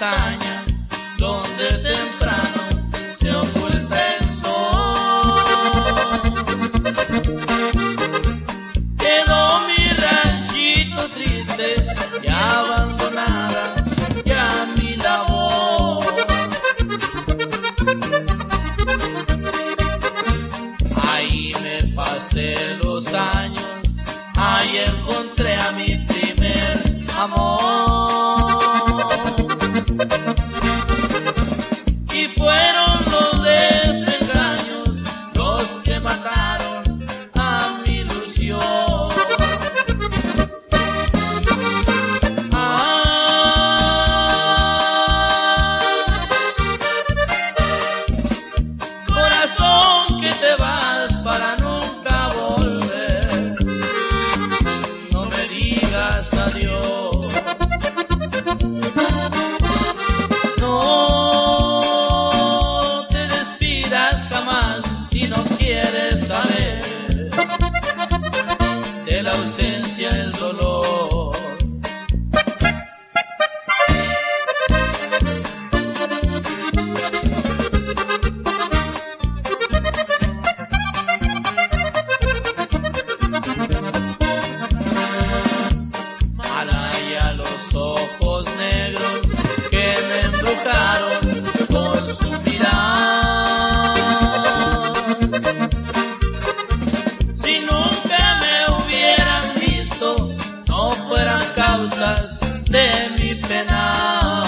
montaña donde temprano se oculta el sol. Quedó mi ranchito triste y abandonada ya mi labor. Ahí me pasé los años, ahí encontré a mi primer amor. Y fueron los desengaños los que mataron a mi ilusión. Corazón que te vas para nunca volver, no me digas adiós. No te despidas jamás si no quieres saber de la ausencia el dolor. Malaya los ojos negros que me embrujaron con su mirar. Si nunca me hubieran visto, no fueran causas de mi pena.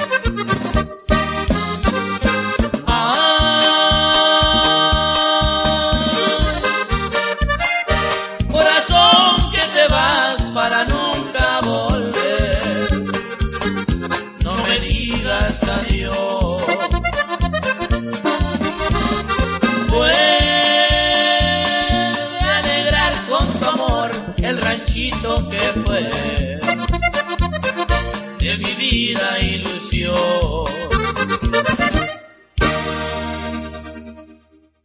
Corazón que te vas para nunca volver, no me digas adiós. Puede alegrar con tu amor el ranchito que fue de mi vida ilusión.